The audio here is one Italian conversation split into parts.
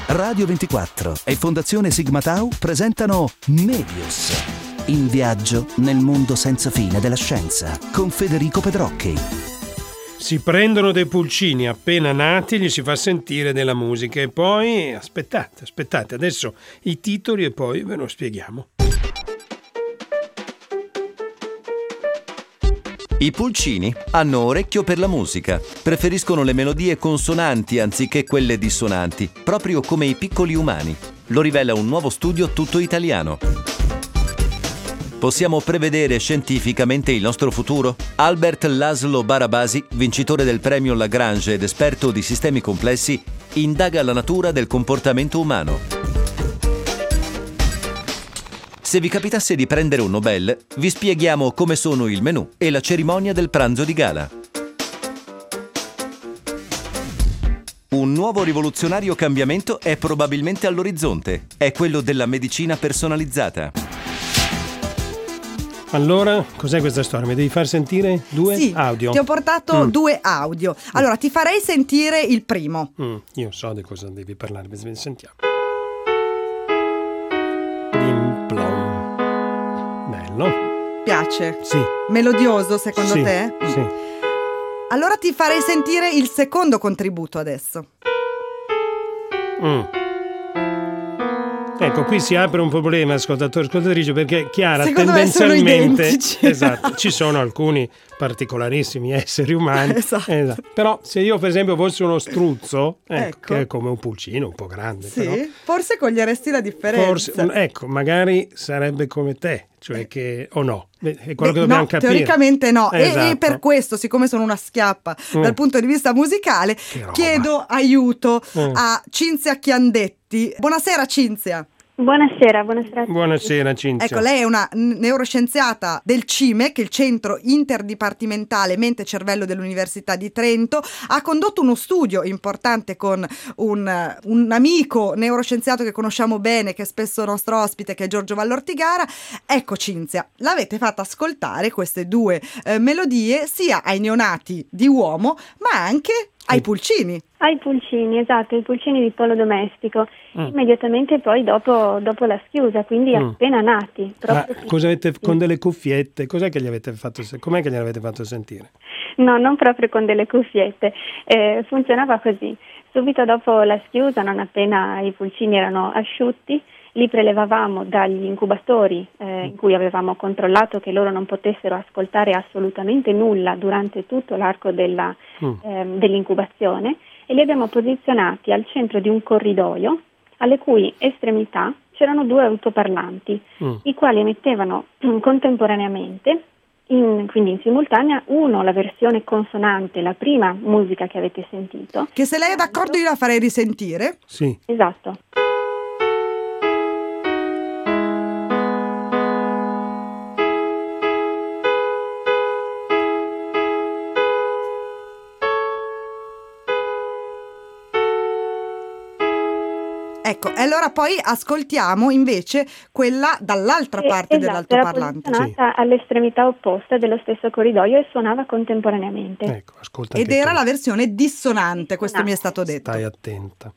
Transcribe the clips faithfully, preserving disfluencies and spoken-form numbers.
Radio ventiquattro e Fondazione Sigma Tau presentano Medios, in viaggio nel mondo senza fine della scienza, con Federico Pedrocchi. Si prendono dei pulcini appena nati, gli si fa sentire della musica e poi aspettate, aspettate, adesso i titoli e poi ve lo spieghiamo. I pulcini hanno orecchio per la musica, preferiscono le melodie consonanti anziché quelle dissonanti, proprio come i piccoli umani. Lo rivela un nuovo studio tutto italiano. Possiamo prevedere scientificamente il nostro futuro? Albert Laszlo Barabasi, vincitore del premio Lagrange ed esperto di sistemi complessi, indaga la natura del comportamento umano. Se vi capitasse di prendere un Nobel, vi spieghiamo come sono il menù e la cerimonia del pranzo di gala. Un nuovo rivoluzionario cambiamento è probabilmente all'orizzonte. È quello della medicina personalizzata. Allora, cos'è questa storia? Mi devi far sentire due sì, audio? Ti ho portato mm. due audio. Allora, ti farei sentire il primo. Mm, io so di cosa devi parlare, sentiamo. Bim plom. Bello. Piace? Sì. Melodioso secondo sì, te? Sì. Allora ti farei sentire il secondo contributo adesso. Mm. Ecco, qui si apre un problema, ascoltatore, ascoltatrice, perché Chiara Secondo tendenzialmente esatto, ci sono alcuni particolarissimi esseri umani, esatto. Esatto. Però se io per esempio fossi uno struzzo, ecco, ecco. che è come un pulcino, un po' grande, sì, però, forse coglieresti la differenza. Forse, ecco, magari sarebbe come te, cioè che o no, è quello Beh, che dobbiamo no, capire. Teoricamente no, esatto. e, e per questo, siccome sono una schiappa mm. dal punto di vista musicale, chiedo aiuto mm. a Cinzia Chiandetti. Buonasera Cinzia. Buonasera, buonasera. Buonasera Cinzia. Ecco, lei è una neuroscienziata del CIME, che è il Centro Interdipartimentale Mente Cervello dell'Università di Trento. Ha condotto uno studio importante con un, un amico neuroscienziato che conosciamo bene, che è spesso nostro ospite, che è Giorgio Vallortigara. Ecco Cinzia, l'avete fatta ascoltare queste due eh, melodie sia ai neonati di uomo, ma anche ai pulcini. Ai pulcini, esatto, i pulcini di pollo domestico, mm. immediatamente poi dopo, dopo la schiusa, quindi mm. appena nati. Ma cosa avete con delle cuffiette? Cos'è che gli avete fatto? Com'è che gli avete fatto sentire? No, non proprio con delle cuffiette, eh, funzionava così. Subito dopo la schiusa, non appena i pulcini erano asciutti, li prelevavamo dagli incubatori eh, in cui avevamo controllato che loro non potessero ascoltare assolutamente nulla durante tutto l'arco della, mm. eh, dell'incubazione, e li abbiamo posizionati al centro di un corridoio alle cui estremità c'erano due altoparlanti, mm. i quali emettevano mm, contemporaneamente, in, quindi in simultanea, uno la versione consonante, la prima musica che avete sentito. Che se lei è d'accordo io la farei risentire. Sì. Esatto. Ecco, e allora poi ascoltiamo invece quella dall'altra parte esatto, dell'altoparlante. Era posizionata sì. all'estremità opposta dello stesso corridoio e suonava contemporaneamente. Ecco, ascolta. Ed era tu. la versione dissonante, questo no. mi è stato detto. Stai attenta.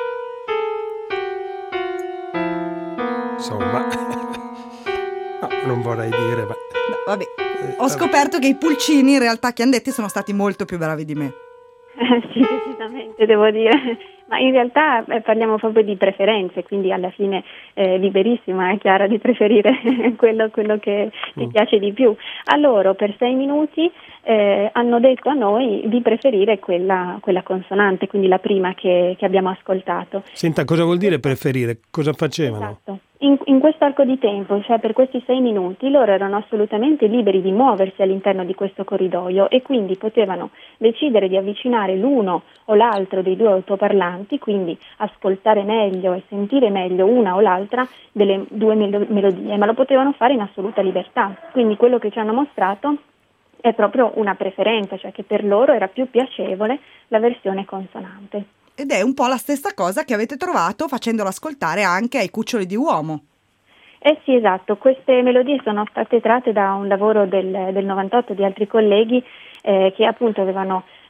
Insomma, no, non vorrei dire, ma... No, vabbè. Ho scoperto che i pulcini in realtà Chiandetti sono stati molto più bravi di me. Sì, decisamente, devo dire. Ma in realtà eh, parliamo proprio di preferenze, quindi alla fine eh, liberissima è Chiara di preferire quello, quello che ti mm. piace di più. A loro per sei minuti eh, hanno detto a noi di preferire quella, quella consonante, quindi la prima che, che abbiamo ascoltato. Senta, cosa vuol dire preferire? Cosa facevano? Esatto. In, in questo arco di tempo, cioè per questi sei minuti, loro erano assolutamente liberi di muoversi all'interno di questo corridoio e quindi potevano decidere di avvicinare l'uno o l'altro dei due altoparlanti, quindi ascoltare meglio e sentire meglio una o l'altra delle due mel- melodie, ma lo potevano fare in assoluta libertà. Quindi quello che ci hanno mostrato è proprio una preferenza, cioè che per loro era più piacevole la versione consonante. Ed è un po' la stessa cosa che avete trovato facendolo ascoltare anche ai cuccioli di uomo. Eh sì, esatto. Queste melodie sono state tratte da un lavoro del, del novantotto di altri colleghi eh, che appunto avevano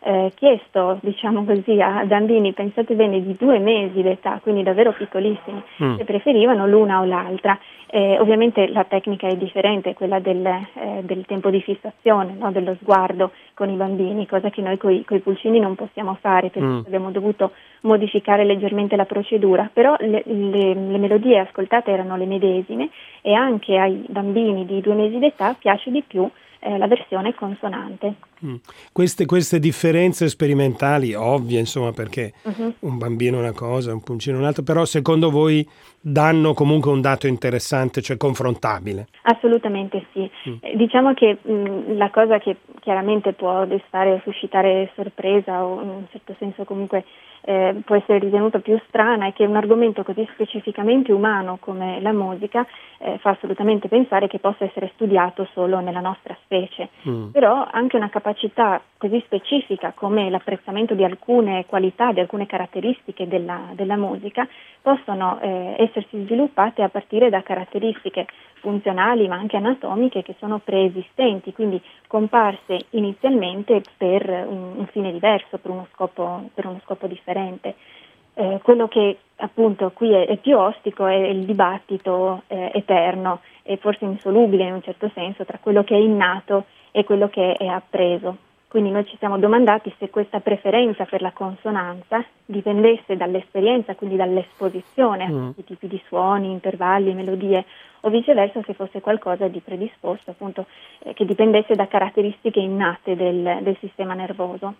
eh, chiesto, diciamo così, a bambini, pensate bene, di due mesi d'età, quindi davvero piccolissimi, mm. se preferivano l'una o l'altra. Eh, ovviamente la tecnica è differente, quella del, eh, del tempo di fissazione, no? Dello sguardo con i bambini, cosa che noi coi, coi pulcini non possiamo fare, perché mm. abbiamo dovuto modificare leggermente la procedura, però le, le, le melodie ascoltate erano le medesime e anche ai bambini di due mesi d'età piace di più eh, la versione consonante. Mm. Queste, queste differenze sperimentali, ovvie, insomma, perché uh-huh. un bambino è una cosa, un pulcino è un'altra, però secondo voi danno comunque un dato interessante, cioè confrontabile? Assolutamente sì. Mm. Eh, diciamo che mh, la cosa che chiaramente può destare o suscitare sorpresa o in un certo senso comunque eh, può essere ritenuta più strana è che un argomento così specificamente umano come la musica eh, fa assolutamente pensare che possa essere studiato solo nella nostra specie. Mm. Però anche una capacità così specifica come l'apprezzamento di alcune qualità, di alcune caratteristiche della, della musica possono eh, essersi sviluppate a partire da caratteristiche funzionali ma anche anatomiche che sono preesistenti, quindi comparse inizialmente per un, un fine diverso, per uno scopo, per uno scopo differente. Eh, quello che appunto qui è, è più ostico è il dibattito eh, eterno e forse insolubile in un certo senso tra quello che è innato e quello che è appreso. Quindi noi ci siamo domandati se questa preferenza per la consonanza dipendesse dall'esperienza, quindi dall'esposizione mm. a questi tipi di suoni, intervalli, melodie, o viceversa se fosse qualcosa di predisposto, appunto, eh, che dipendesse da caratteristiche innate del, del sistema nervoso.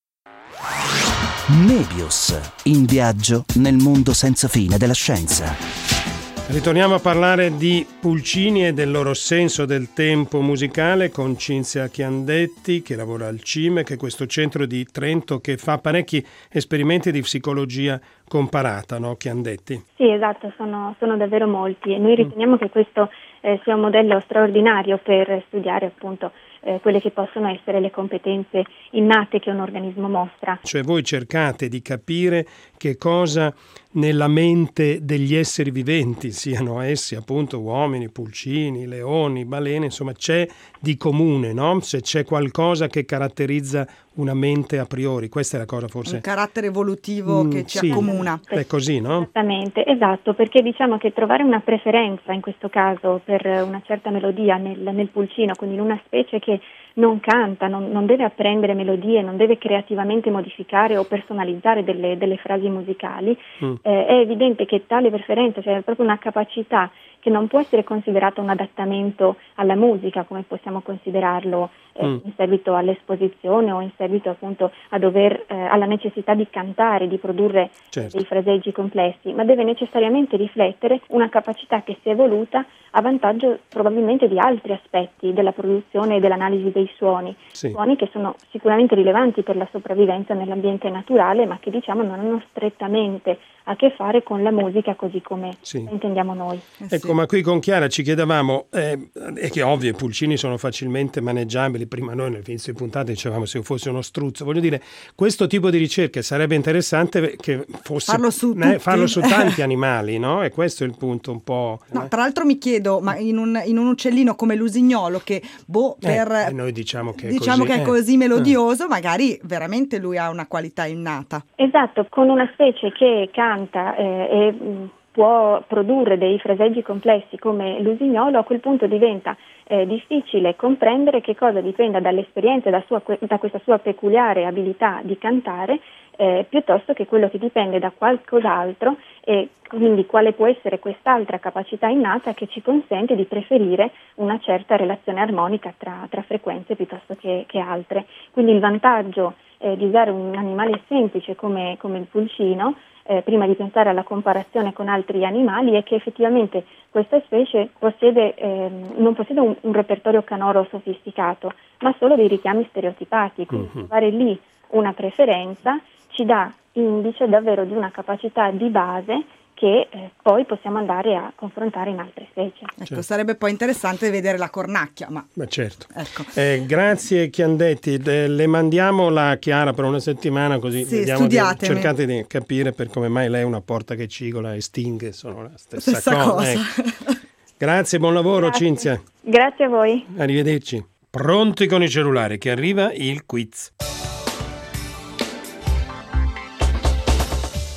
Nebius, in viaggio nel mondo senza fine della scienza. Ritorniamo a parlare di pulcini e del loro senso del tempo musicale con Cinzia Chiandetti, che lavora al CIME, che è questo centro di Trento che fa parecchi esperimenti di psicologia comparata, no Chiandetti? Sì, esatto, sono, sono davvero molti e noi riteniamo mm. che questo eh, sia un modello straordinario per studiare appunto eh, quelle che possono essere le competenze innate che un organismo mostra. Cioè voi cercate di capire che cosa nella mente degli esseri viventi, siano essi appunto uomini, pulcini, leoni, balene, insomma c'è di comune, no? Se c'è qualcosa che caratterizza una mente a priori, questa è la cosa forse... Un carattere evolutivo mm, che ci sì. accomuna. È così, no? Esattamente, esatto, perché diciamo che trovare una preferenza in questo caso per una certa melodia nel, nel pulcino, quindi in una specie che non canta, non, non deve apprendere melodie, non deve creativamente modificare o personalizzare delle, delle frasi musicali, mm. eh, è evidente che tale preferenza, cioè proprio una capacità che non può essere considerata un adattamento alla musica come possiamo considerarlo eh, mm. in seguito all'esposizione o in seguito appunto a dover, eh, alla necessità di cantare, di produrre certo. dei fraseggi complessi, ma deve necessariamente riflettere una capacità che si è evoluta a vantaggio probabilmente di altri aspetti della produzione e dell'analisi dei suoni, sì. suoni che sono sicuramente rilevanti per la sopravvivenza nell'ambiente naturale, ma che diciamo non hanno strettamente a che fare con la musica così come sì. la intendiamo noi. Eh ecco, sì. ma qui con Chiara ci chiedevamo, eh, è che ovvio i pulcini sono facilmente maneggiabili, prima noi nell'inizio di puntata dicevamo se io fossi uno struzzo, voglio dire, questo tipo di ricerche sarebbe interessante che fosse farlo su, eh, farlo su tanti animali, no? E questo è il punto un po'... No, eh. tra l'altro mi chiedo, ma in un, in un uccellino come l'usignolo che boh, per... Eh, noi diciamo che è diciamo così, che è così melodioso, eh. magari veramente lui ha una qualità innata. Esatto, con una specie che canta eh, e mh, può produrre dei fraseggi complessi come l'usignolo, a quel punto diventa eh, difficile comprendere che cosa dipenda dall'esperienza, da, sua, da questa sua peculiare abilità di cantare, eh, piuttosto che quello che dipende da qualcos'altro e quindi quale può essere quest'altra capacità innata che ci consente di preferire una certa relazione armonica tra, tra frequenze piuttosto che, che altre. Quindi il vantaggio eh, di usare un animale semplice come, come il pulcino, Eh, prima di pensare alla comparazione con altri animali, è che effettivamente questa specie possiede, eh, non possiede un, un repertorio canoro sofisticato, ma solo dei richiami stereotipati, quindi uh-huh. trovare lì una preferenza ci dà indice davvero di una capacità di base che eh, poi possiamo andare a confrontare in altre specie. Ecco, certo. Sarebbe poi interessante vedere la cornacchia, ma... Ma certo. Ecco. Eh, grazie Chiandetti, De, le mandiamo la Chiara per una settimana così sì, vediamo di, cercate di capire per come mai lei è una porta che cigola e stinche sono la stessa, stessa cosa. cosa. Ecco. Grazie, buon lavoro Grazie. Cinzia. Grazie a voi. Arrivederci. Pronti con i cellulari che arriva il quiz.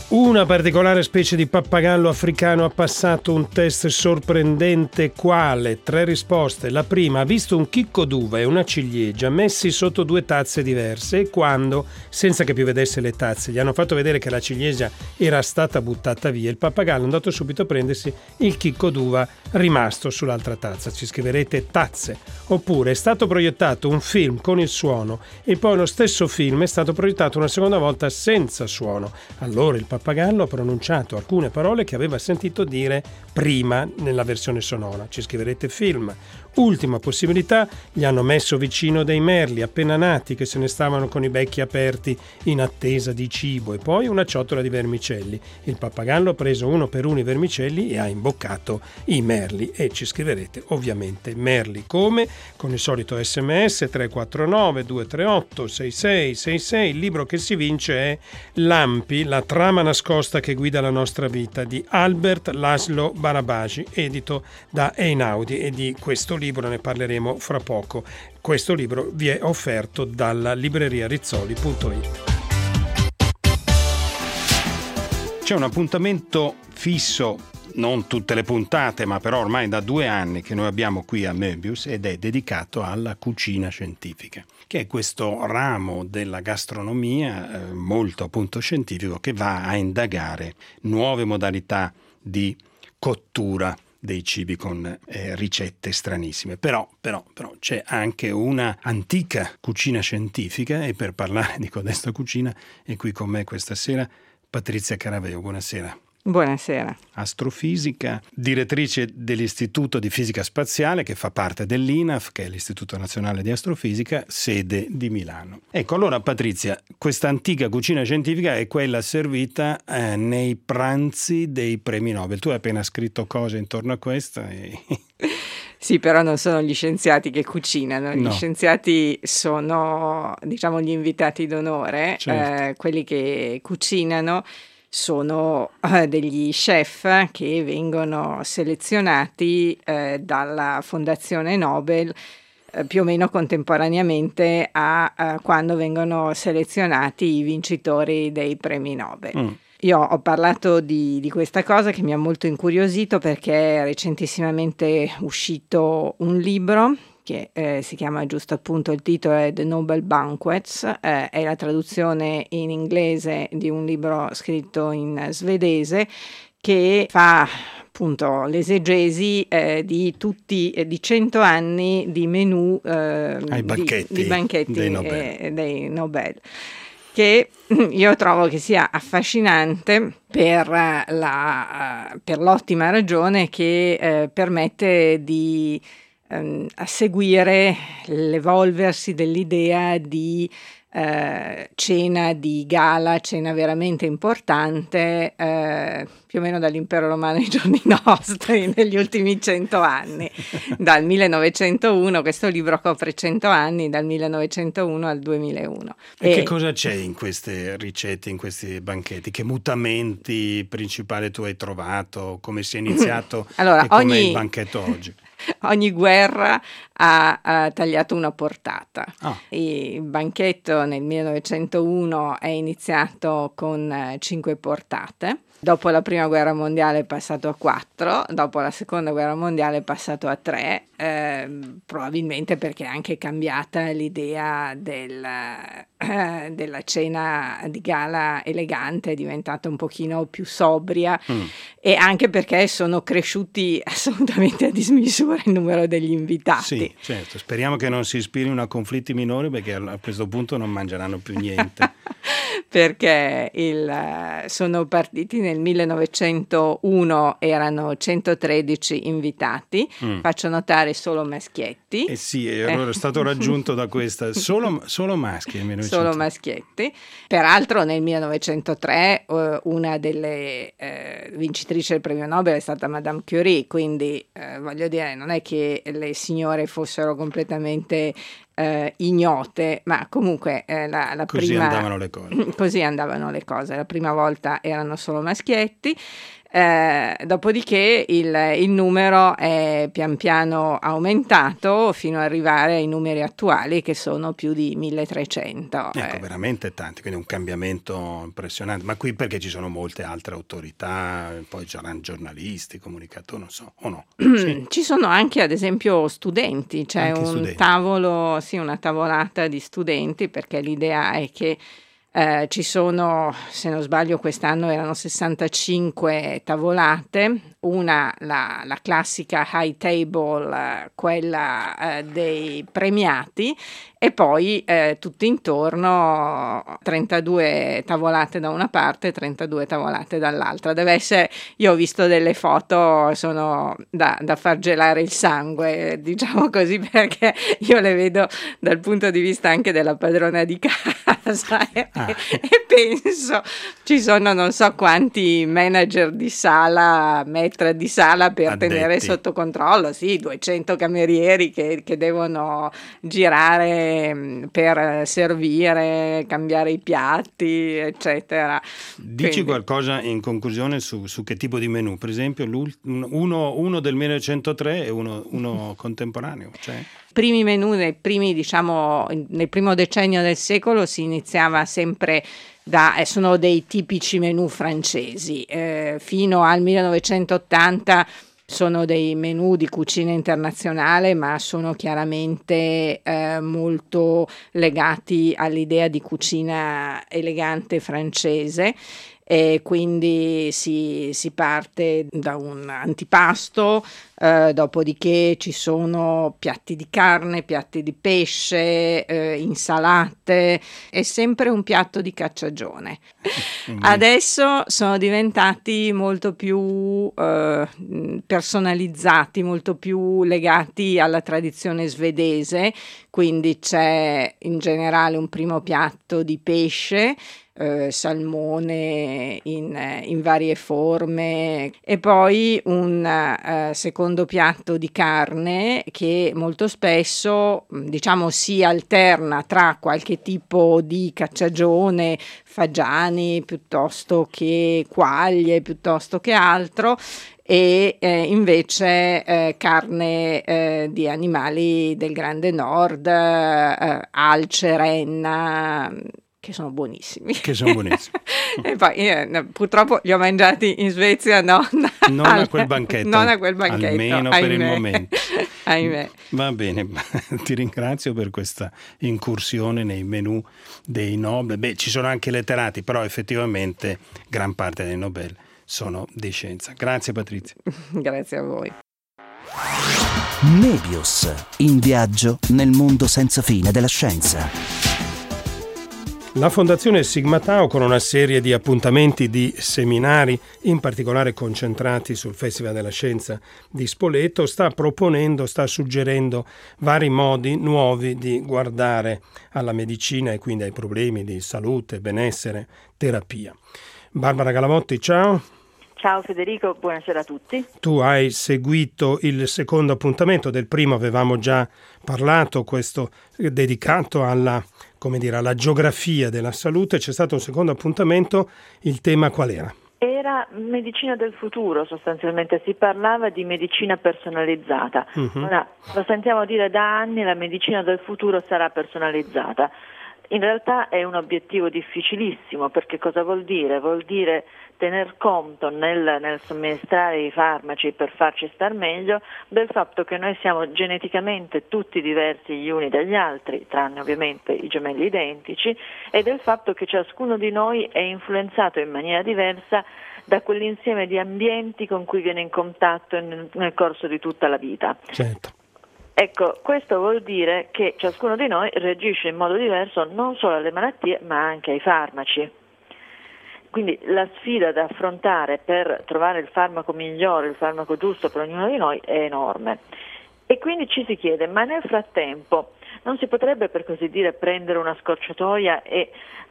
Una particolare specie di pappagallo africano ha passato un test sorprendente. Quale? Tre risposte. La prima: ha visto un chicco d'uva e una ciliegia messi sotto due tazze diverse, e quando, senza che più vedesse le tazze, gli hanno fatto vedere che la ciliegia era stata buttata via, il pappagallo è andato subito a prendersi il chicco d'uva rimasto sull'altra tazza. Ci scriverete tazze. Oppure: è stato proiettato un film con il suono e poi lo stesso film è stato proiettato una seconda volta senza suono. Allora il pappagallo ha pronunciato alcune parole che aveva sentito dire prima nella versione sonora. Ci scriverete film. Ultima possibilità: gli hanno messo vicino dei merli appena nati che se ne stavano con i becchi aperti in attesa di cibo, e poi una ciotola di vermicelli. Il pappagallo ha preso uno per uno i vermicelli e ha imboccato i merli, e ci scriverete ovviamente merli. Come? Con il solito sms tre quattro nove due tre otto sei sei sei sei. Il libro che si vince è Lampi, la trama nascosta che guida la nostra vita, di Albert Laszlo Barabashi, edito da Einaudi, e di questo libro ne parleremo fra poco. Questo libro vi è offerto dalla libreria rizzoli punto it. C'è un appuntamento fisso, non tutte le puntate, ma però ormai da due anni che noi abbiamo qui a Möbius, ed è dedicato alla cucina scientifica, che è questo ramo della gastronomia eh, molto appunto scientifico, che va a indagare nuove modalità di cottura dei cibi con eh, ricette stranissime. Però, però, però c'è anche una antica cucina scientifica, e per parlare di codesta cucina è qui con me questa sera Patrizia Caraveo. Buonasera. Buonasera. Astrofisica, direttrice dell'Istituto di Fisica Spaziale, che fa parte dell'I N A F, che è l'Istituto Nazionale di Astrofisica, sede di Milano. Ecco, allora Patrizia, questa antica cucina scientifica è quella servita eh, nei pranzi dei premi Nobel. Tu hai appena scritto cose intorno a questa e... Sì, però non sono gli scienziati che cucinano, gli no. scienziati sono, diciamo, gli invitati d'onore, certo. eh, quelli che cucinano sono eh, degli chef che vengono selezionati eh, dalla Fondazione Nobel eh, più o meno contemporaneamente a, a quando vengono selezionati i vincitori dei premi Nobel. Mm. Io ho parlato di, di questa cosa che mi ha molto incuriosito, perché è recentissimamente uscito un libro che eh, si chiama, giusto appunto il titolo è The Nobel Banquets, eh, è la traduzione in inglese di un libro scritto in svedese che fa appunto l'esegesi eh, di tutti eh, di cento anni di menù eh, ai banchetti, di, di banchetti dei Nobel. Eh, dei Nobel, che io trovo che sia affascinante per, la, per l'ottima ragione che eh, permette di ehm, a seguire l'evolversi dell'idea di eh, cena di gala, cena veramente importante, eh, più o meno dall'impero romano ai giorni nostri, negli ultimi cento anni. Dal millenovecentouno, questo libro copre cento anni, dal millenovecentouno al duemilauno. E, e che cosa c'è in queste ricette, in questi banchetti? Che mutamenti principali tu hai trovato? Come si è iniziato allora, e com'è ogni... il banchetto oggi? Ogni guerra ha, ha tagliato una portata. Ah. Il banchetto nel millenovecentouno è iniziato con eh, cinque portate. Dopo la prima guerra mondiale è passato a quattro, dopo la seconda guerra mondiale è passato a tre, eh, probabilmente perché è anche cambiata l'idea del, eh, della cena di gala elegante, è diventata un pochino più sobria, mm. e anche perché sono cresciuti assolutamente a dismisura il numero degli invitati. Sì, certo, speriamo che non si ispirino a conflitti minori, perché a questo punto non mangeranno più niente. Perché il, sono partiti nel millenovecentouno, erano centotredici invitati, mm. faccio notare solo maschietti. Eh sì, ero stato raggiunto da questa, solo, solo maschi. Solo maschietti. Peraltro nel millenovecentotre uh, una delle uh, vincitrici del premio Nobel è stata Madame Curie, quindi uh, voglio dire, non è che le signore fossero completamente Uh, ignote, ma comunque eh, la, la così prima andavano le cose. Così andavano le cose. La prima volta erano solo maschietti, Eh, dopodiché il, il numero è pian piano aumentato fino ad arrivare ai numeri attuali, che sono più di milletrecento. Ecco, eh. veramente tanti, quindi un cambiamento impressionante. Ma qui perché ci sono molte altre autorità, poi c'erano giornalisti, comunicatori, non so, o no? Sì. Ci sono anche ad esempio studenti, c'è Anche un studenti. tavolo, sì, una tavolata di studenti, perché l'idea è che eh, ci sono, se non sbaglio quest'anno erano sessantacinque tavolate, una la, la classica high table, eh, quella eh, dei premiati, e poi eh, tutto intorno trentadue tavolate da una parte e trentadue tavolate dall'altra. Deve essere, io ho visto delle foto, sono da, da far gelare il sangue, diciamo così, perché io le vedo dal punto di vista anche della padrona di casa e, Ah. e penso ci sono non so quanti manager di sala, maître di sala per Addetti. tenere sotto controllo, sì, duecento camerieri che, che devono girare mh, per servire, cambiare i piatti, eccetera. Dici Quindi- qualcosa in conclusione su, su che tipo di menù? Per esempio, l'ult- uno, uno del millenovecentotre e uno, uno contemporaneo. Cioè? primi menù nei primi, diciamo, nel primo decennio del secolo si iniziava sempre da, eh, sono dei tipici menù francesi, eh, fino al millenovecentottanta sono dei menù di cucina internazionale, ma sono chiaramente eh, molto legati all'idea di cucina elegante francese. E quindi si, si parte da un antipasto, eh, dopodiché ci sono piatti di carne, piatti di pesce, eh, insalate e sempre un piatto di cacciagione. Adesso sono diventati molto più eh, personalizzati, molto più legati alla tradizione svedese, quindi c'è in generale un primo piatto di pesce, Eh, salmone in, in varie forme, e poi un eh, secondo piatto di carne che molto spesso, diciamo, si alterna tra qualche tipo di cacciagione, fagiani piuttosto che quaglie piuttosto che altro, e eh, invece eh, carne eh, di animali del Grande Nord, eh, alce, renna, che sono buonissimi. Che sono buonissimi. E poi eh, purtroppo li ho mangiati in Svezia, no? Non a quel banchetto. Non a quel banchetto. Almeno per il ahimè. momento. Ahimè. Va bene, ti ringrazio per questa incursione nei menù dei Nobel. Beh, ci sono anche letterati, però effettivamente gran parte dei Nobel sono di scienza. Grazie Patrizia. Grazie a voi. Nebius, in viaggio nel mondo senza fine della scienza. La Fondazione Sigma Tau, con una serie di appuntamenti di seminari, in particolare concentrati sul Festival della Scienza di Spoleto, sta proponendo, sta suggerendo vari modi nuovi di guardare alla medicina e quindi ai problemi di salute, benessere, terapia. Barbara Galavotti, ciao. Ciao Federico, buonasera a tutti. Tu hai seguito il secondo appuntamento, del primo avevamo già parlato, questo dedicato alla, come dire, alla geografia della salute. C'è stato un secondo appuntamento, il tema qual era? Era medicina del futuro, sostanzialmente si parlava di medicina personalizzata. Uh-huh. Ora, lo sentiamo dire da anni, la medicina del futuro sarà personalizzata. In realtà è un obiettivo difficilissimo, perché cosa vuol dire? Vuol dire tener conto nel, nel somministrare i farmaci per farci star meglio del fatto che noi siamo geneticamente tutti diversi gli uni dagli altri, tranne ovviamente i gemelli identici, e del fatto che ciascuno di noi è influenzato in maniera diversa da quell'insieme di ambienti con cui viene in contatto nel, nel corso di tutta la vita. Certo. Ecco, questo vuol dire che ciascuno di noi reagisce in modo diverso non solo alle malattie ma anche ai farmaci. Quindi la sfida da affrontare per trovare il farmaco migliore, il farmaco giusto per ognuno di noi è enorme. E quindi ci si chiede, ma nel frattempo non si potrebbe, per così dire, prendere una scorciatoia e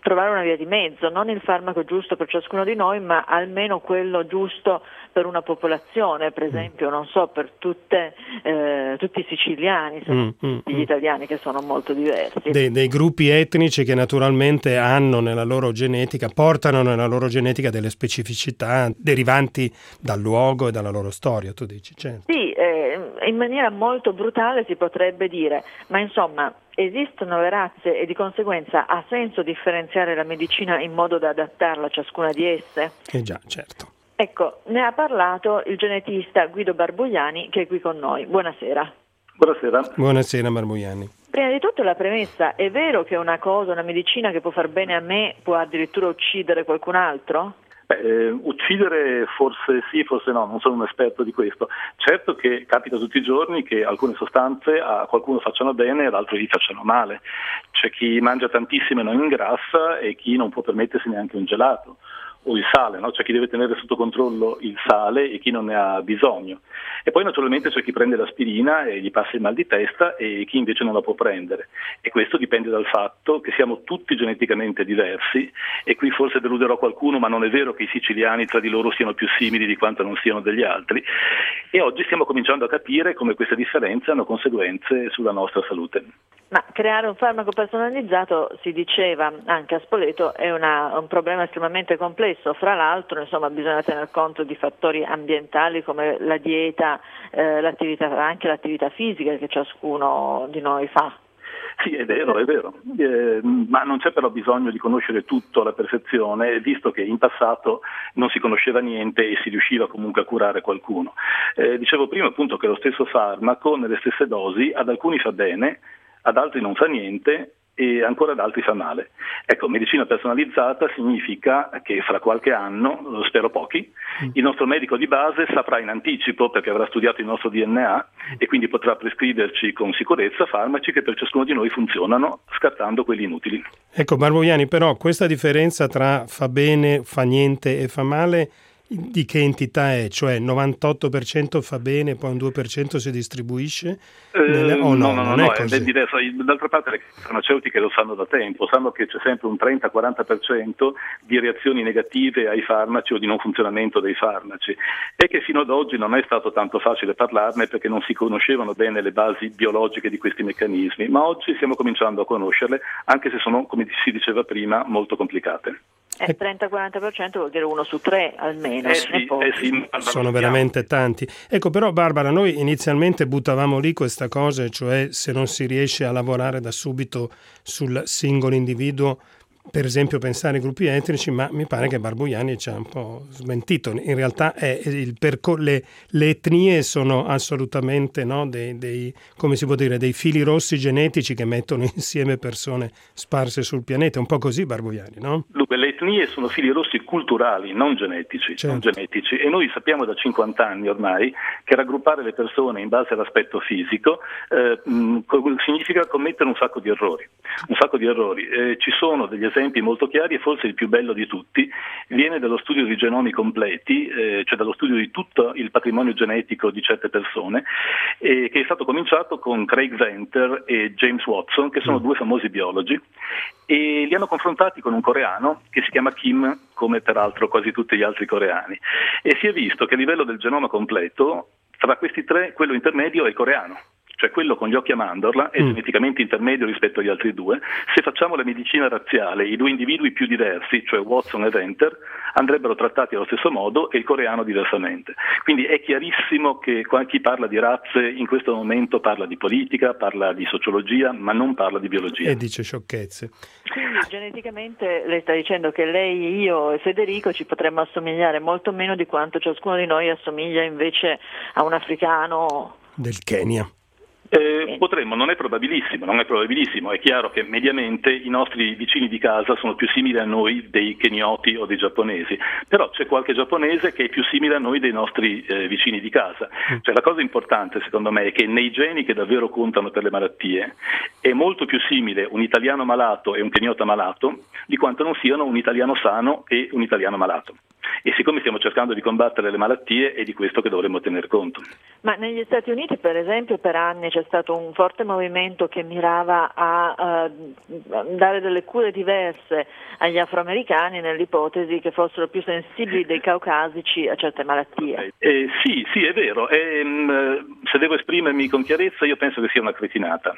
trovare una via di mezzo, non il farmaco giusto per ciascuno di noi, ma almeno quello giusto per una popolazione, per esempio, non so, per tutte, eh, tutti i siciliani, mm, mm, gli italiani che sono molto diversi. Dei, dei gruppi etnici che naturalmente hanno nella loro genetica, portano nella loro genetica delle specificità derivanti dal luogo e dalla loro storia, tu dici, certo. Sì, eh, in maniera molto brutale si potrebbe dire, ma insomma esistono le razze e di conseguenza ha senso differenziare la medicina in modo da adattarla a ciascuna di esse? Eh già, certo. Ecco, ne ha parlato il genetista Guido Barbugliani, che è qui con noi. Buonasera. Buonasera. Buonasera Barbugliani. Prima di tutto la premessa, è vero che una cosa, una medicina che può far bene a me può addirittura uccidere qualcun altro? Beh, eh, uccidere forse sì, forse no, non sono un esperto di questo. Certo che capita tutti i giorni che alcune sostanze a qualcuno facciano bene e ad altri gli facciano male. C'è chi mangia tantissimo e non ingrassa e chi non può permettersi neanche un gelato. O il sale, no? C'è chi deve tenere sotto controllo il sale e chi non ne ha bisogno. E poi naturalmente c'è chi prende l'aspirina e gli passa il mal di testa e chi invece non la può prendere. E questo dipende dal fatto che siamo tutti geneticamente diversi, e qui forse deluderò qualcuno, ma non è vero che i siciliani tra di loro siano più simili di quanto non siano degli altri. E oggi stiamo cominciando a capire come queste differenze hanno conseguenze sulla nostra salute. Ma creare un farmaco personalizzato, si diceva anche a Spoleto, è una, un problema estremamente complesso. Fra l'altro, insomma, bisogna tener conto di fattori ambientali come la dieta, eh, l'attività, anche l'attività fisica che ciascuno di noi fa. Sì, è vero, è vero, eh, ma non c'è però bisogno di conoscere tutto alla perfezione, visto che in passato non si conosceva niente e si riusciva comunque a curare qualcuno. Eh, dicevo prima appunto che lo stesso farmaco nelle stesse dosi ad alcuni fa bene, ad altri non fa niente e ancora ad altri fa male. Ecco, medicina personalizzata significa che fra qualche anno, spero pochi, il nostro medico di base saprà in anticipo, perché avrà studiato il nostro D N A e quindi potrà prescriverci con sicurezza farmaci che per ciascuno di noi funzionano, scartando quelli inutili. Ecco Barbugliani, però questa differenza tra fa bene, fa niente e fa male di che entità è? Cioè il novantotto per cento fa bene, poi un due per cento si distribuisce? Eh, nelle... oh, no, no, no, non no, è così. È diverso. D'altra parte le farmaceutiche lo sanno da tempo, sanno che c'è sempre un trenta quaranta per cento di reazioni negative ai farmaci o di non funzionamento dei farmaci, e che fino ad oggi non è stato tanto facile parlarne perché non si conoscevano bene le basi biologiche di questi meccanismi, ma oggi stiamo cominciando a conoscerle, anche se sono, come si diceva prima, molto complicate. Eh, trenta quaranta per cento vuol dire uno su tre almeno. Eh sì, eh sì, sono veramente tanti. Ecco, però Barbara, noi inizialmente buttavamo lì questa cosa, cioè se non si riesce a lavorare da subito sul singolo individuo, per esempio pensare ai gruppi etnici, ma mi pare che Barbugliani ci ha un po' smentito. In realtà è il percor- le, le etnie sono assolutamente, no, dei, dei, come si può dire, dei fili rossi genetici che mettono insieme persone sparse sul pianeta. Un po' così Barbugliani, no? Dunque, le etnie sono fili rossi culturali, non genetici, certo. non genetici. E noi sappiamo da cinquanta anni ormai che raggruppare le persone in base all'aspetto fisico eh, mh, significa commettere un sacco di errori. Un sacco di errori. Eh, ci sono degli esempi molto chiari, e forse il più bello di tutti viene dallo studio di genomi completi, eh, cioè dallo studio di tutto il patrimonio genetico di certe persone, eh, che è stato cominciato con Craig Venter e James Watson, che sono mm. due famosi biologi, e li hanno confrontati con un coreano che si chiama Kim, come peraltro quasi tutti gli altri coreani, e si è visto che a livello del genoma completo tra questi tre quello intermedio è coreano. Cioè quello con gli occhi a mandorla è mm. geneticamente intermedio rispetto agli altri due. Se facciamo la medicina razziale, i due individui più diversi, cioè Watson e Venter, andrebbero trattati allo stesso modo e il coreano diversamente. Quindi è chiarissimo che chi parla di razze in questo momento parla di politica, parla di sociologia, ma non parla di biologia. E dice sciocchezze. Quindi geneticamente lei sta dicendo che lei, io e Federico ci potremmo assomigliare molto meno di quanto ciascuno di noi assomiglia invece a un africano del Kenya. Eh, potremmo, non è probabilissimo, non è probabilissimo, è chiaro che mediamente i nostri vicini di casa sono più simili a noi dei kenioti o dei giapponesi, però c'è qualche giapponese che è più simile a noi dei nostri eh, vicini di casa. Cioè la cosa importante secondo me è che nei geni che davvero contano per le malattie è molto più simile un italiano malato e un keniota malato di quanto non siano un italiano sano e un italiano malato. e siccome stiamo cercando di combattere le malattie è di questo che dovremmo tener conto. Ma negli Stati Uniti per esempio per anni c'è stato un forte movimento che mirava a uh, dare delle cure diverse agli afroamericani nell'ipotesi che fossero più sensibili dei caucasici a certe malattie. Eh, sì, sì, è vero. E, mh, se devo esprimermi con chiarezza, io penso che sia una cretinata.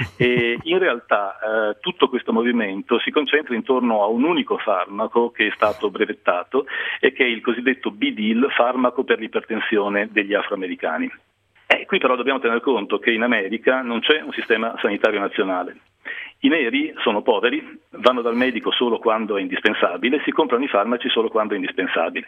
E in realtà eh, tutto questo movimento si concentra intorno a un unico farmaco che è stato brevettato e che è il cosiddetto B-Deal, farmaco per l'ipertensione degli afroamericani. E qui però dobbiamo tener conto che in America non c'è un sistema sanitario nazionale. I neri sono poveri, vanno dal medico solo quando è indispensabile, si comprano i farmaci solo quando è indispensabile.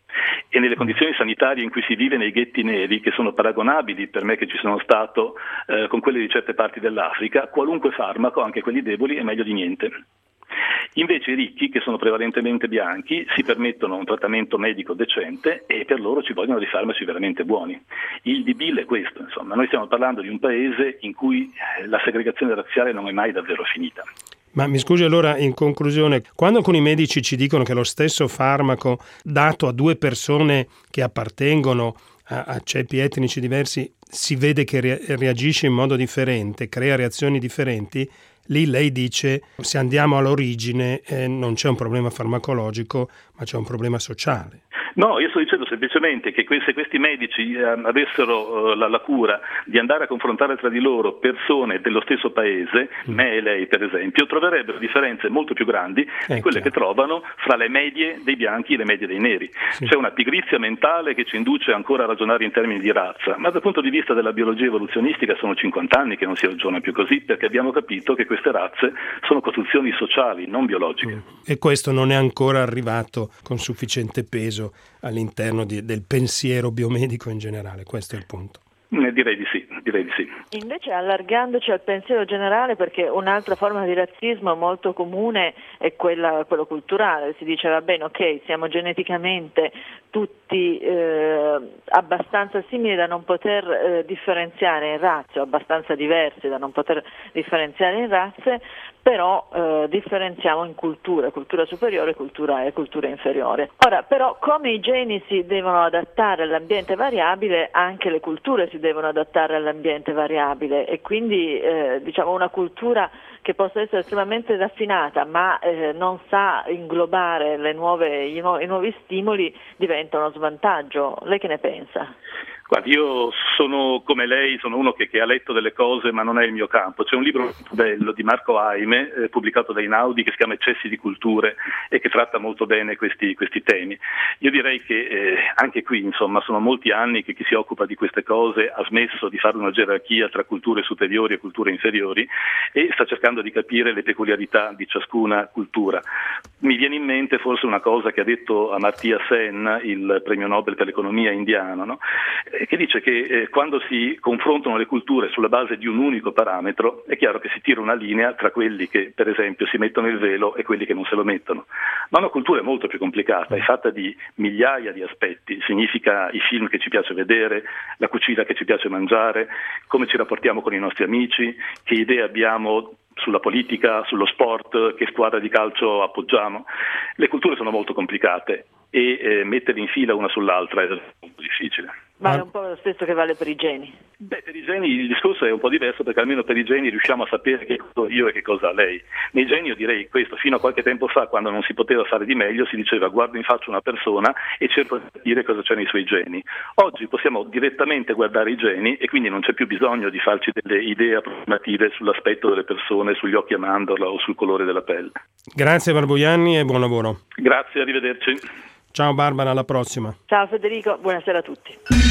E nelle condizioni sanitarie in cui si vive nei ghetti neri, che sono paragonabili per me che ci sono stato eh, con quelle di certe parti dell'Africa, qualunque farmaco, anche quelli deboli, è meglio di niente. Invece i ricchi, che sono prevalentemente bianchi, si permettono un trattamento medico decente e per loro ci vogliono dei farmaci veramente buoni. Il B-Deal è questo, insomma, noi stiamo parlando di un paese in cui la segregazione razziale non è mai davvero finita. Ma mi scusi allora, in conclusione, quando alcuni medici ci dicono che lo stesso farmaco dato a due persone che appartengono a, a ceppi etnici diversi si vede che re- reagisce in modo differente, crea reazioni differenti, lì lei dice se andiamo all'origine eh, non c'è un problema farmacologico ma c'è un problema sociale. No, io sto dicendo semplicemente che se questi medici eh, avessero eh, la, la cura di andare a confrontare tra di loro persone dello stesso paese, mm. me e lei per esempio, troverebbero differenze molto più grandi è di quelle chiaro. che trovano fra le medie dei bianchi e le medie dei neri. Sì. C'è una pigrizia mentale che ci induce ancora a ragionare in termini di razza, ma dal punto di vista della biologia evoluzionistica sono cinquanta anni che non si ragiona più così, perché abbiamo capito che queste razze sono costruzioni sociali, non biologiche. Mm. E questo non è ancora arrivato con sufficiente peso all'interno di, del pensiero biomedico in generale, questo è il punto. Eh, direi di sì, direi di sì. Invece allargandoci al pensiero generale, perché un'altra forma di razzismo molto comune è quella, quello culturale, si dice va bene, ok, siamo geneticamente tutti eh, abbastanza simili da non poter eh, differenziare in razze, o abbastanza diversi da non poter differenziare in razze, però eh, differenziamo in culture, cultura superiore cultura e cultura inferiore. Ora, però, come i geni si devono adattare all'ambiente variabile, anche le culture si devono adattare all'ambiente variabile e quindi eh, diciamo una cultura che possa essere estremamente raffinata ma eh, non sa inglobare le nuove, i, nu- i nuovi stimoli diventa uno svantaggio. Lei che ne pensa? Guardi, io sono come lei, sono uno che, che ha letto delle cose ma non è il mio campo. C'è un libro molto bello di Marco Aime, eh, pubblicato da Einaudi, che si chiama Eccessi di culture e che tratta molto bene questi, questi temi. Io direi che eh, anche qui, insomma, sono molti anni che chi si occupa di queste cose ha smesso di fare una gerarchia tra culture superiori e culture inferiori e sta cercando di capire le peculiarità di ciascuna cultura. Mi viene in mente forse una cosa che ha detto Amartya Sen, il premio Nobel per l'economia indiano, no? che dice che eh, quando si confrontano le culture sulla base di un unico parametro è chiaro che si tira una linea tra quelli che per esempio si mettono il velo e quelli che non se lo mettono, ma una cultura è molto più complicata, è fatta di migliaia di aspetti, significa i film che ci piace vedere, la cucina che ci piace mangiare, come ci rapportiamo con i nostri amici, che idee abbiamo sulla politica, sullo sport, che squadra di calcio appoggiamo. Le culture sono molto complicate e eh, metterle in fila una sull'altra è molto difficile. Ma è un po' lo stesso che vale per i geni? Beh, per i geni il discorso è un po' diverso perché almeno per i geni riusciamo a sapere che cosa ho io e che cosa ha lei. Nei geni io direi questo, fino a qualche tempo fa quando non si poteva fare di meglio si diceva guardo in faccia una persona e cerco di capire cosa c'è nei suoi geni. Oggi possiamo direttamente guardare i geni e quindi non c'è più bisogno di farci delle idee approssimative sull'aspetto delle persone, sugli occhi a mandorla o sul colore della pelle. Grazie Barbuianni e buon lavoro. Grazie, arrivederci. Ciao Barbara, alla prossima. Ciao Federico, buonasera a tutti.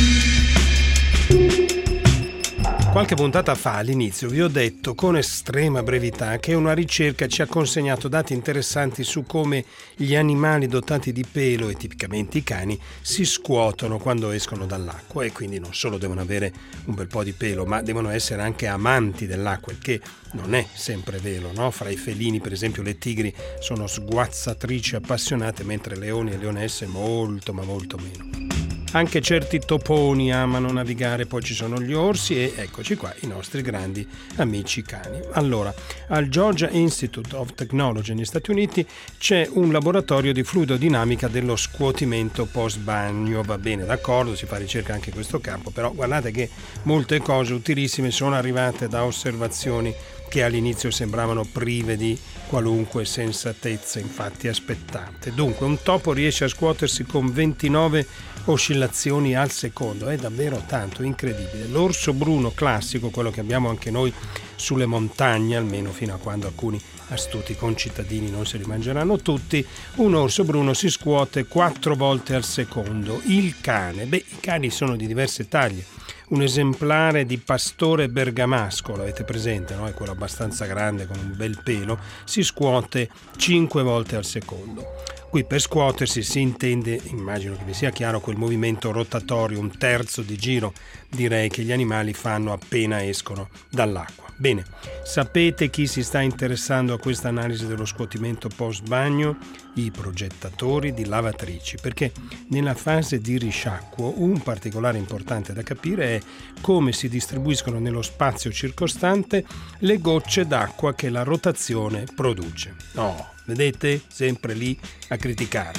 Qualche puntata fa all'inizio vi ho detto con estrema brevità che una ricerca ci ha consegnato dati interessanti su come gli animali dotati di pelo, e tipicamente i cani, si scuotono quando escono dall'acqua e quindi non solo devono avere un bel po' di pelo ma devono essere anche amanti dell'acqua, il che non è sempre vero, no? Fra i felini per esempio le tigri sono sguazzatrici appassionate mentre leoni e leonesse molto ma molto meno. anche certi toponi amano navigare, poi ci sono gli orsi e eccoci qua i nostri grandi amici cani. Allora, al Georgia Institute of Technology negli Stati Uniti c'è un laboratorio di fluidodinamica dello scuotimento post bagno. Va bene, d'accordo, si fa ricerca anche in questo campo, però guardate che molte cose utilissime sono arrivate da osservazioni che all'inizio sembravano prive di qualunque sensatezza, infatti aspettate. Dunque, un topo riesce a scuotersi con ventinove oscillazioni al secondo, è davvero tanto, incredibile. L'orso bruno classico, quello che abbiamo anche noi sulle montagne, almeno fino a quando alcuni astuti concittadini non se li mangeranno tutti, un orso bruno si scuote quattro volte al secondo. Il cane, beh, i cani sono di diverse taglie. Un esemplare di pastore bergamasco, l'avete presente, no? È quello abbastanza grande con un bel pelo, si scuote cinque volte al secondo. Qui per scuotersi si intende, immagino che vi sia chiaro, quel movimento rotatorio, un terzo di giro, direi, che gli animali fanno appena escono dall'acqua. Bene, sapete chi si sta interessando a questa analisi dello scuotimento post bagno? I progettatori di lavatrici, perché nella fase di risciacquo un particolare importante da capire è come si distribuiscono nello spazio circostante le gocce d'acqua che la rotazione produce. No, vedete? Sempre lì a criticare.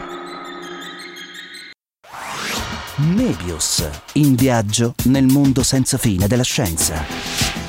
Mebius, in viaggio nel mondo senza fine della scienza.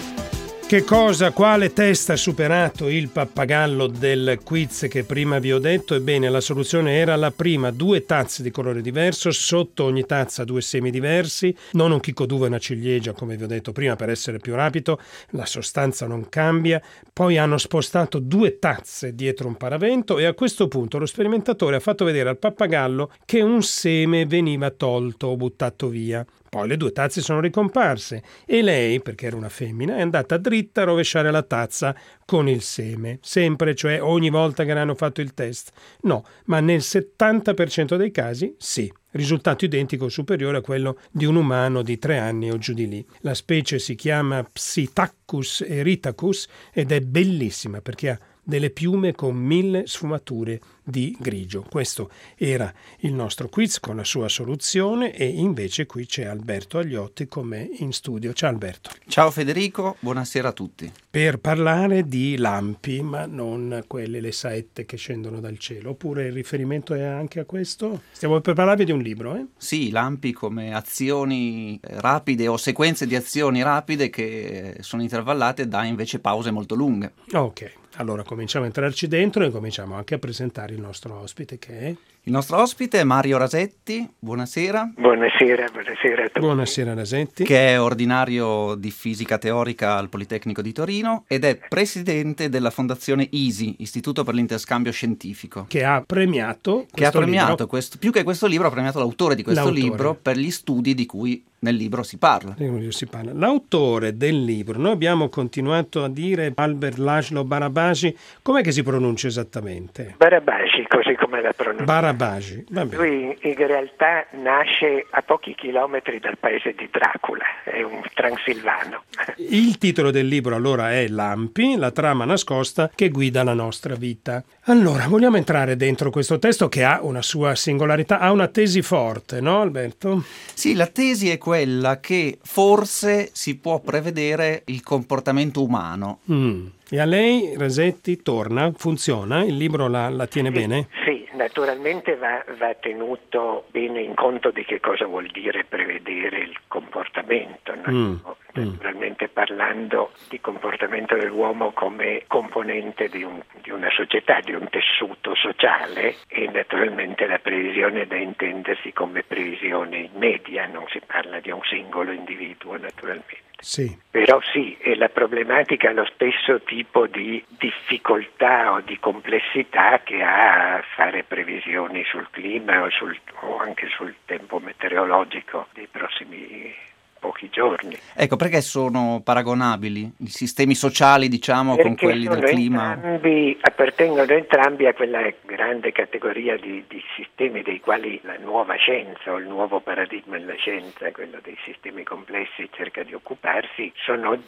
Che cosa, quale test ha superato il pappagallo del quiz che prima vi ho detto? Ebbene, la soluzione era la prima: due tazze di colore diverso, sotto ogni tazza due semi diversi, non un chicco d'uva e una ciliegia come vi ho detto prima per essere più rapido, la sostanza non cambia. Poi hanno spostato due tazze dietro un paravento e a questo punto lo sperimentatore ha fatto vedere al pappagallo che un seme veniva tolto o buttato via. Poi le due tazze sono ricomparse e lei, perché era una femmina, è andata dritta a rovesciare la tazza con il seme. Sempre, cioè ogni volta che ne hanno fatto il test? No, ma nel settanta per cento dei casi sì. Risultato identico o superiore a quello di un umano di tre anni o giù di lì. La specie si chiama Psittacus erythacus ed è bellissima perché ha delle piume con mille sfumature di grigio. Questo era il nostro quiz con la sua soluzione e invece qui c'è Alberto Agliotti con me in studio. Ciao Alberto. Ciao Federico, buonasera a tutti. Per parlare di lampi, ma non quelle le saette che scendono dal cielo, oppure il riferimento è anche a questo? Stiamo per parlarvi di un libro, eh? Sì, lampi come azioni rapide o sequenze di azioni rapide che sono intervallate da invece pause molto lunghe. Ok. Allora cominciamo a entrarci dentro e cominciamo anche a presentare il nostro ospite che è... Il nostro ospite è Mario Rasetti, buonasera. Buonasera, buonasera a tutti. Buonasera Rasetti. Che è ordinario di fisica teorica al Politecnico di Torino ed è presidente della fondazione I S I, Istituto per l'interscambio scientifico. Che ha premiato Che ha premiato, libro. Questo, più che questo libro, ha premiato l'autore di questo L'autore. libro per gli studi di cui nel libro si parla. si parla. L'autore del libro, noi abbiamo continuato a dire Albert Laszlo Barabasi, com'è che si pronuncia esattamente? Barabasi, così come la pronuncia. Barabasi, va bene. Lui in realtà nasce a pochi chilometri dal paese di Dracula, è un transilvano. Il titolo del libro allora è Lampi, la trama nascosta che guida la nostra vita. Allora, vogliamo entrare dentro questo testo che ha una sua singolarità, ha una tesi forte, no Alberto? Sì, la tesi è quella che forse si può prevedere il comportamento umano. Mm. E a lei, Rasetti, torna? Funziona? Il libro la, la tiene sì, bene? Sì, naturalmente va, va tenuto bene in conto di che cosa vuol dire prevedere il comportamento, no? Mm. Naturalmente parlando di comportamento dell'uomo come componente di, un, di una società, di un tessuto sociale, e naturalmente la previsione è da intendersi come previsione media, non si parla di un singolo individuo naturalmente. Sì. Però sì, e la problematica ha lo stesso tipo di difficoltà o di complessità che ha a fare previsioni sul clima o, sul, o anche sul tempo meteorologico dei prossimi pochi giorni. Ecco, perché sono paragonabili i sistemi sociali, diciamo, perché con quelli del clima? Entrambi, appartengono entrambi a quella grande categoria di, di sistemi dei quali la nuova scienza o il nuovo paradigma della scienza, quello dei sistemi complessi, cerca di occuparsi. Sono oggetti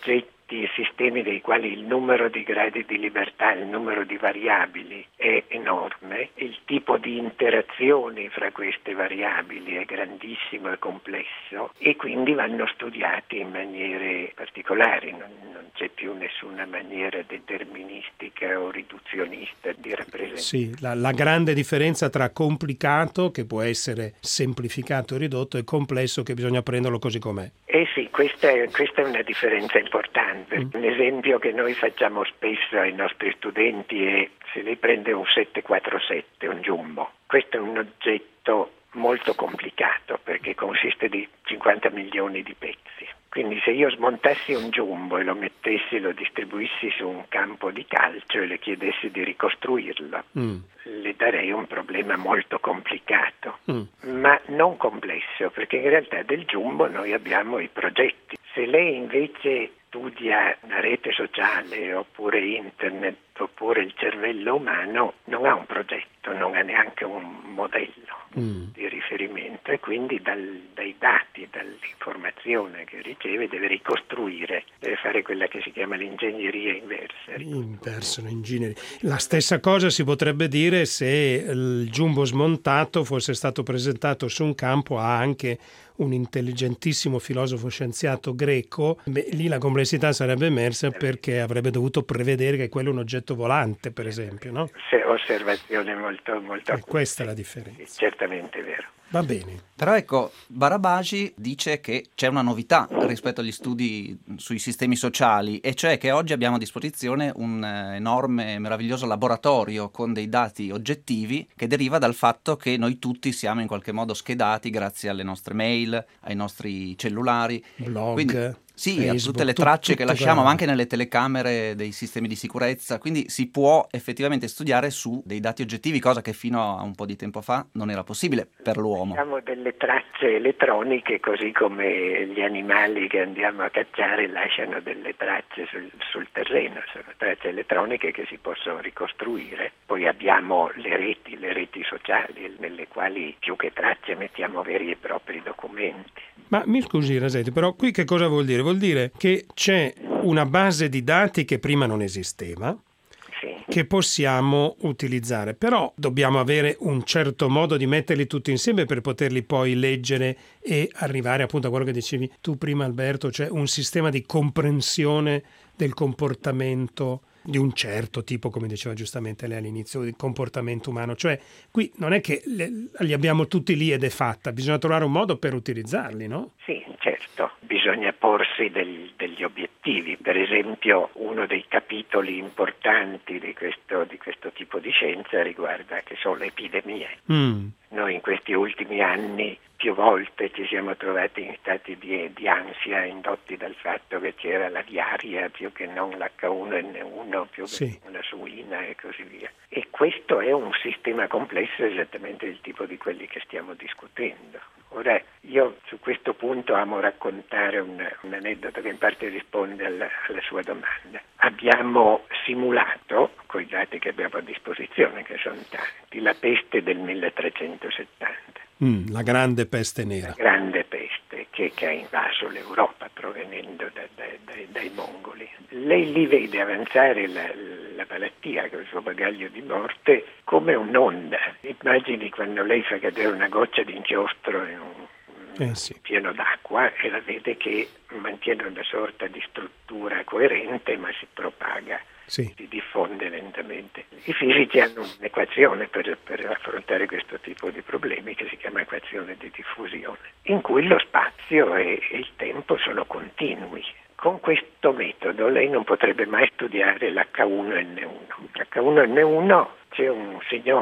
oggetti, sistemi dei quali il numero di gradi di libertà, il numero di variabili è enorme, il tipo di interazioni fra queste variabili è grandissimo e complesso e quindi vanno studiati in maniere particolari, non, non c'è più nessuna maniera deterministica o riduzionista di rappresentare. Sì, la, la grande differenza tra complicato, che può essere semplificato e ridotto, e complesso, che bisogna prenderlo così com'è. Eh sì, questa è, questa è una differenza importante. Mm. Un esempio che noi facciamo spesso ai nostri studenti è: se lei prende un sette quattro sette, un jumbo, questo è un oggetto molto complicato perché consiste di cinquanta milioni di pezzi. Quindi se io smontassi un jumbo e lo mettessi, lo distribuissi su un campo di calcio e le chiedessi di ricostruirlo, mm. le darei un problema molto complicato, mm. ma non complesso, perché in realtà del jumbo noi abbiamo i progetti. Se lei invece studia una rete sociale oppure internet oppure il cervello umano, non ha un progetto, non ha neanche un modello mm. di riferimento e quindi dal, dai dati, dall'informazione che riceve deve ricostruire, deve fare quella che si chiama l'ingegneria inversa. Inversa, ingegneria. La stessa cosa si potrebbe dire se il jumbo smontato fosse stato presentato su un campo a anche un intelligentissimo filosofo scienziato greco. Beh, lì la complessità sarebbe emersa perché avrebbe dovuto prevedere che quello è un oggetto volante, per esempio, no? Se osservazione molto molto e questa è la differenza. Sì, certamente vero. Va bene. Però ecco, Barabagi dice che c'è una novità rispetto agli studi sui sistemi sociali, e cioè che oggi abbiamo a disposizione un enorme, meraviglioso laboratorio con dei dati oggettivi che deriva dal fatto che noi tutti siamo in qualche modo schedati grazie alle nostre mail, ai nostri cellulari. Blog. Quindi, sì, Facebook, a tutte le tracce tutto, che lasciamo, tutto ma anche nelle telecamere dei sistemi di sicurezza, quindi si può effettivamente studiare su dei dati oggettivi, cosa che fino a un po' di tempo fa non era possibile per l'uomo. Abbiamo delle tracce elettroniche, così come gli animali che andiamo a cacciare lasciano delle tracce sul, sul terreno, sono tracce elettroniche che si possono ricostruire. Poi abbiamo le reti, le reti sociali, nelle quali più che tracce mettiamo veri e propri documenti. Ma mi scusi Rasetti, però qui che cosa vuol dire? Vuol dire che c'è una base di dati che prima non esisteva, sì, che possiamo utilizzare, però dobbiamo avere un certo modo di metterli tutti insieme per poterli poi leggere e arrivare appunto a quello che dicevi tu prima, Alberto, cioè un sistema di comprensione del comportamento di un certo tipo, come diceva giustamente lei all'inizio, di comportamento umano. Cioè qui non è che le, li abbiamo tutti lì ed è fatta, bisogna trovare un modo per utilizzarli, no? Sì, certo, bisogna porsi del, degli obiettivi. Per esempio, uno dei capitoli importanti di questo, di questo tipo di scienza riguarda che sono le epidemie. Mm. Noi in questi ultimi anni più volte ci siamo trovati in stati di, di ansia indotti dal fatto che c'era la diaria più che non l'acca uno enne uno, più che sì. una suina e così via. E questo è un sistema complesso, esattamente del tipo di quelli che stiamo discutendo. Ora, io su questo punto amo raccontare un, un aneddoto che in parte risponde alla, alla sua domanda. Abbiamo simulato, con i dati che abbiamo a disposizione, che sono tanti, la peste del milletrecentosettanta. Mm, la grande peste nera. La grande peste che, che ha invaso l'Europa provenendo da, da, da, dai mongoli. Lei lì vede avanzare la, la malattia con il suo bagaglio di morte come un'onda. Immagini quando lei fa cadere una goccia di inchiostro in un eh sì. pieno d'acqua e la vede che mantiene una sorta di struttura coerente ma si propaga. Sì. Si diffonde lentamente. I fisici hanno un'equazione per, per affrontare questo tipo di problemi che si chiama equazione di diffusione, in cui lo spazio e, e il tempo sono continui. Con questo metodo lei non potrebbe mai studiare l'acca uno enne uno. l'acca uno enne uno c'è un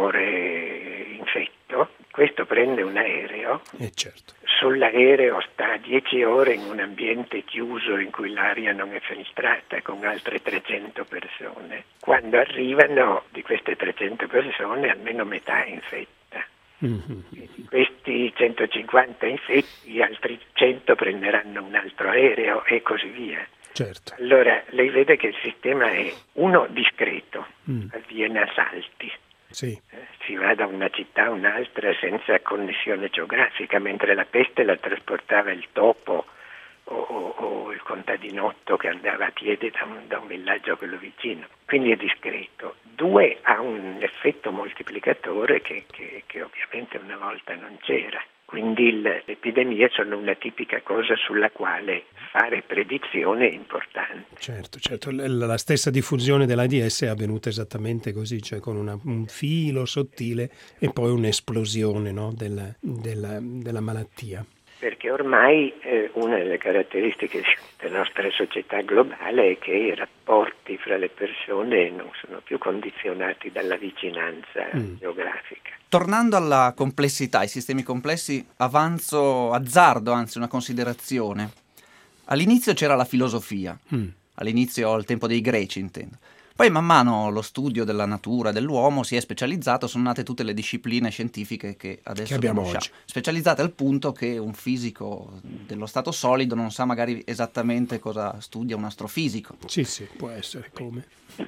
signore infetto, questo prende un aereo. Eh certo. Sull'aereo sta dieci ore in un ambiente chiuso in cui l'aria non è filtrata con altre trecento persone. Quando arrivano di queste trecento persone almeno metà è infetta. Mm-hmm. Questi centocinquanta infetti, gli altri cento prenderanno un altro aereo e così via. Certo. Allora lei vede che il sistema è uno discreto, mm. avviene a salti. Sì. Si va da una città a un'altra senza connessione geografica, mentre la peste la trasportava il topo o, o, o il contadinotto che andava a piedi da un, da un villaggio a quello vicino. Quindi è discreto. Due, ha un effetto moltiplicatore che, che, che ovviamente una volta non c'era. Quindi il, le epidemie sono una tipica cosa sulla quale fare predizione è importante. Certo, certo. La stessa diffusione dell'AIDS è avvenuta esattamente così, cioè con una, un filo sottile e poi un'esplosione, no, della, della, della malattia. Perché ormai eh, una delle caratteristiche della nostra società globale è che i rapporti fra le persone non sono più condizionati dalla vicinanza mm. geografica. Tornando alla complessità, ai sistemi complessi, avanzo, azzardo anzi una considerazione. All'inizio c'era la filosofia, mm. all'inizio al tempo dei Greci intendo. Poi man mano lo studio della natura, dell'uomo si è specializzato, sono nate tutte le discipline scientifiche che adesso che abbiamo conosciamo. oggi. Specializzate al punto che un fisico dello stato solido non sa magari esattamente cosa studia un astrofisico. Sì, sì, può essere come.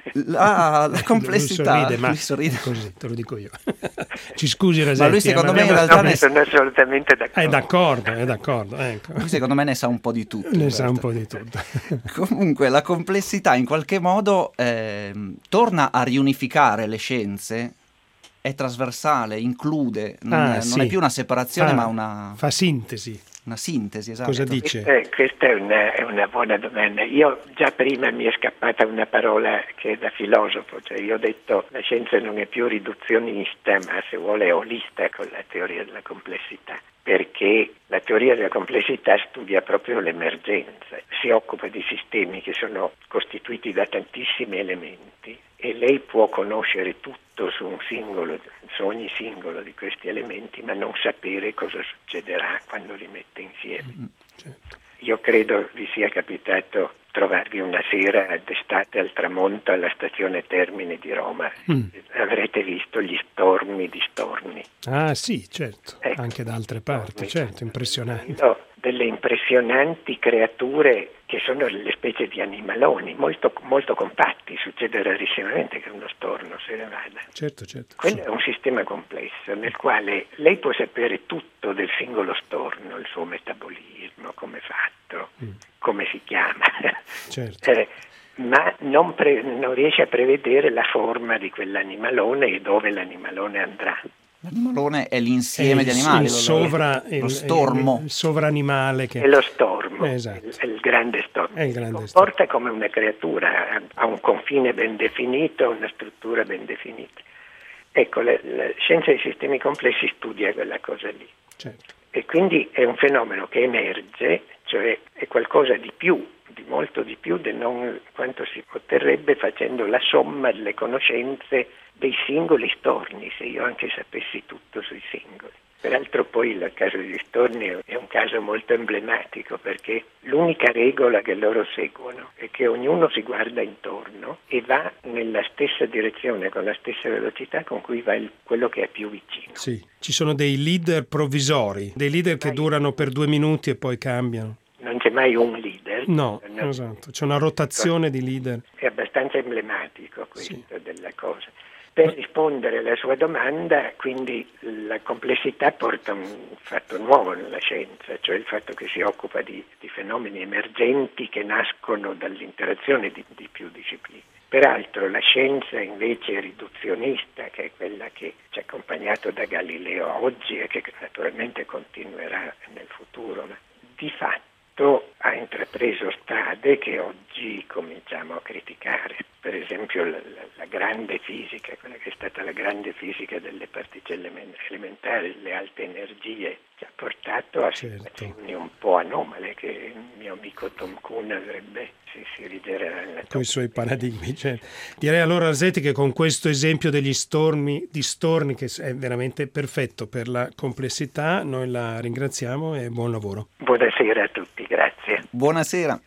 La, la complessità. Lui sorride, ma lui sorride. Così, te lo dico io. Ci scusi, Rasetti. Ma lui secondo eh, me in ma realtà no, ne... sono assolutamente d'accordo. È d'accordo, è d'accordo. Ecco. Lui secondo me ne sa un po' di tutto. Ne sa un po' di tutto. Comunque la complessità in qualche modo eh, torna a riunificare le scienze, è trasversale, include, non, ah, è, sì. non è più una separazione fa, ma una... Fa sintesi. Una sintesi, esatto. Cosa dice? Eh, questa è una, è una buona domanda. Io già prima mi è scappata una parola che è da filosofo, cioè io ho detto la scienza non è più riduzionista, ma se vuole olista con la teoria della complessità, perché la teoria della complessità studia proprio l'emergenza, si occupa di sistemi che sono costituiti da tantissimi elementi e lei può conoscere tutto su un singolo, su ogni singolo di questi elementi, ma non sapere cosa succederà quando li mette insieme. Mm, certo. Io credo vi sia capitato trovarvi una sera d'estate al tramonto alla stazione Termini di Roma. Mm. Avrete visto gli stormi di storni. Ah sì, certo, ecco, anche da altre parti, certo, impressionanti. No, delle impressionanti creature che sono delle specie di animaloni, molto, molto compatti, succede rarissimamente che uno storno se ne vada. Certo, certo. Quello sì. è un sistema complesso nel quale lei può sapere tutto del singolo storno, il suo metabolismo, come è fatto, mm. come si chiama, certo. eh, ma non, pre- non riesce a prevedere la forma di quell'animalone e dove l'animalone andrà. L'animalone è l'insieme è di animali, il, sovra, lo, lo il, stormo. Il, il sovranimale che... È lo stormo, esatto. è il grande stormo. È il grande si comporta stormo. Come una creatura, ha un confine ben definito, una struttura ben definita. Ecco, la, la scienza dei sistemi complessi studia quella cosa lì. Certo. E quindi è un fenomeno che emerge, cioè è qualcosa di più, di molto di più di non quanto si otterrebbe facendo la somma delle conoscenze dei singoli storni, se io anche sapessi tutto sui singoli. Peraltro poi il caso degli storni è un caso molto emblematico, perché l'unica regola che loro seguono è che ognuno si guarda intorno e va nella stessa direzione, con la stessa velocità con cui va il, quello che è più vicino. Sì, ci sono dei leader provvisori, dei leader che durano per due minuti e poi cambiano. Non c'è mai un leader. No, no, esatto, c'è una rotazione di leader. È abbastanza emblematico questo sì. della cosa. Per Ma... rispondere alla sua domanda, quindi la complessità porta un fatto nuovo nella scienza, cioè il fatto che si occupa di, di fenomeni emergenti che nascono dall'interazione di, di più discipline. Peraltro la scienza invece riduzionista, che è quella che ci ha accompagnato da Galileo oggi e che naturalmente continuerà nel futuro, ma di fatto ha intrapreso strade che oggi cominciamo a criticare. Per esempio la, la, la grande fisica, quella che è stata la grande fisica delle particelle elementari, le alte energie, ci ha portato a certo. situazioni un po' anomale che il mio amico Tom Kuhn avrebbe si, si rigererà con i suoi paradigmi. Cioè, direi allora Rasetti che con questo esempio degli stormi, di storni che è veramente perfetto per la complessità, noi la ringraziamo e buon lavoro. Buonasera a tutti, grazie. Buonasera.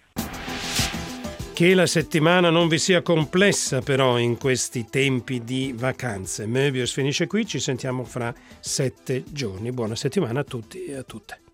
Che la settimana non vi sia complessa però in questi tempi di vacanze. Möbius finisce qui, ci sentiamo fra sette giorni. Buona settimana a tutti e a tutte.